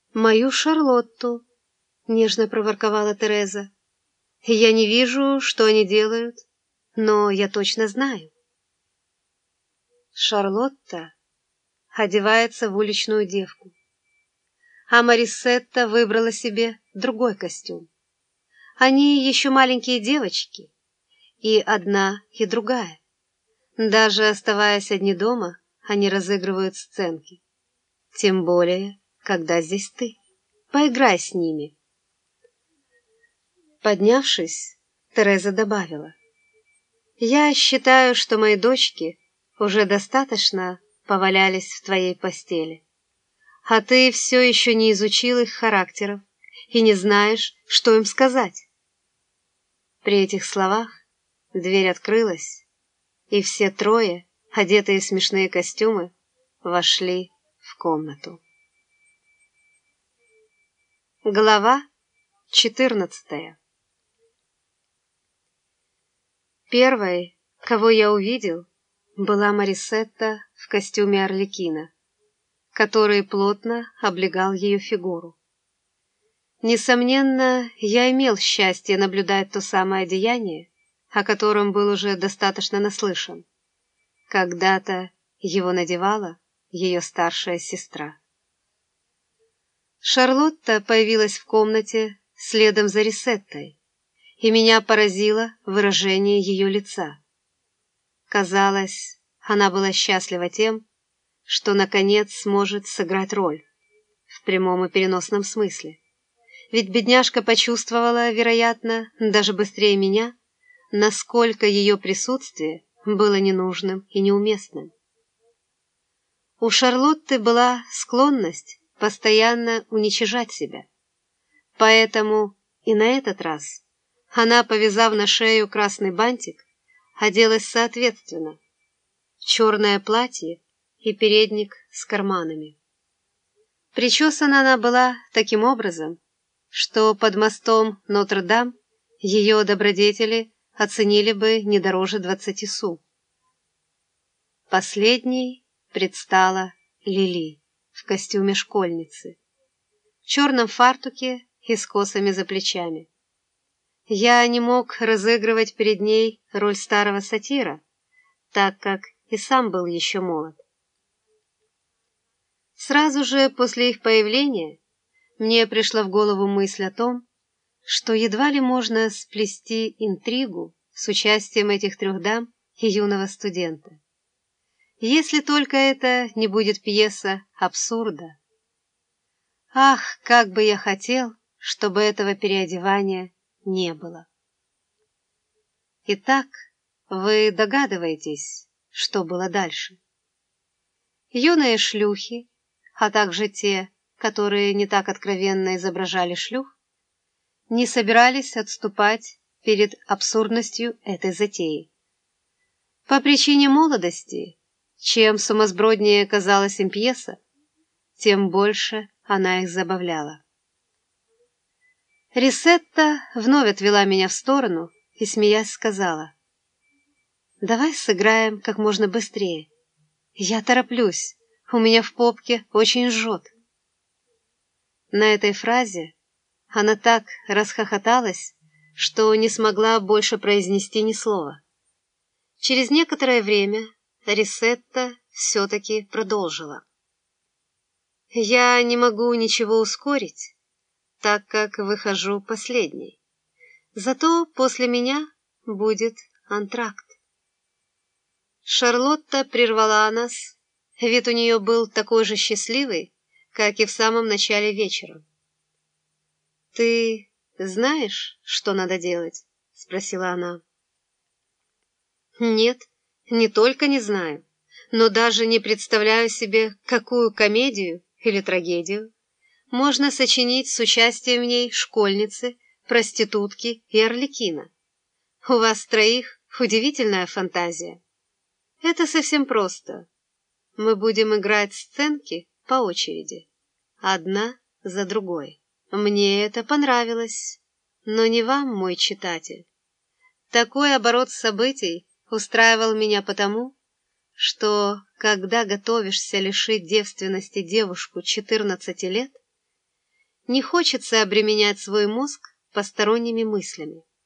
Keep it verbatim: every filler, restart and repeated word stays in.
«Мою Шарлотту», — нежно проворковала Тереза. «Я не вижу, что они делают, но я точно знаю». Шарлотта одевается в уличную девку, а Марисетта выбрала себе другой костюм. Они еще маленькие девочки, и одна, и другая. Даже оставаясь одни дома, они разыгрывают сценки. Тем более, когда здесь ты. Поиграй с ними. Поднявшись, Тереза добавила: «Я считаю, что мои дочки уже достаточно повалялись в твоей постели, а ты все еще не изучил их характеров и не знаешь, что им сказать». При этих словах дверь открылась, и все трое, одетые в смешные костюмы, вошли в комнату. Глава четырнадцатая. Первой, кого я увидел, была Марисетта в костюме Арлекина, который плотно облегал ее фигуру. Несомненно, я имел счастье наблюдать то самое одеяние, о котором был уже достаточно наслышан. Когда-то его надевала ее старшая сестра. Шарлотта появилась в комнате следом за Рисеттой, и меня поразило выражение ее лица. Казалось, она была счастлива тем, что наконец сможет сыграть роль, в прямом и переносном смысле. Ведь бедняжка почувствовала, вероятно, даже быстрее меня, насколько ее присутствие было ненужным и неуместным. У Шарлотты была склонность постоянно уничижать себя. Поэтому и на этот раз она, повязав на шею красный бантик, оделась соответственно в черное платье и передник с карманами. Причесана она была таким образом, что под мостом Нотр-Дам ее добродетели оценили бы не дороже двадцати су. Последней предстала Лили в костюме школьницы, в черном фартуке и с косами за плечами. Я не мог разыгрывать перед ней роль старого сатира, так как и сам был еще молод. Сразу же после их появления мне пришла в голову мысль о том, что едва ли можно сплести интригу с участием этих трех дам и юного студента. Если только это не будет пьеса абсурда. Ах, как бы я хотел, чтобы этого переодевания не было. Итак, вы догадываетесь, что было дальше. Юные шлюхи, а также те, которые не так откровенно изображали шлюх, не собирались отступать перед абсурдностью этой затеи. По причине молодости, чем сумасброднее казалась им пьеса, тем больше она их забавляла. Рисетта вновь отвела меня в сторону и, смеясь, сказала: «Давай сыграем как можно быстрее. Я тороплюсь, у меня в попке очень жжет». На этой фразе она так расхохоталась, что не смогла больше произнести ни слова. Через некоторое время Рисетта все-таки продолжила: «Я не могу ничего ускорить, так как выхожу последней. Зато после меня будет антракт». Шарлотта прервала нас, вид у нее был такой же счастливый, как и в самом начале вечера. «Ты знаешь, что надо делать?» — спросила она. «Нет, не только не знаю, но даже не представляю себе, какую комедию или трагедию можно сочинить с участием в ней школьницы, проститутки и Арлекина. У вас троих удивительная фантазия. Это совсем просто. Мы будем играть сценки по очереди, одна за другой. Мне это понравилось, но не вам, мой читатель. Такой оборот событий устраивал меня потому, что, когда готовишься лишить девственности девушку четырнадцати лет, Не хочется обременять свой мозг посторонними мыслями.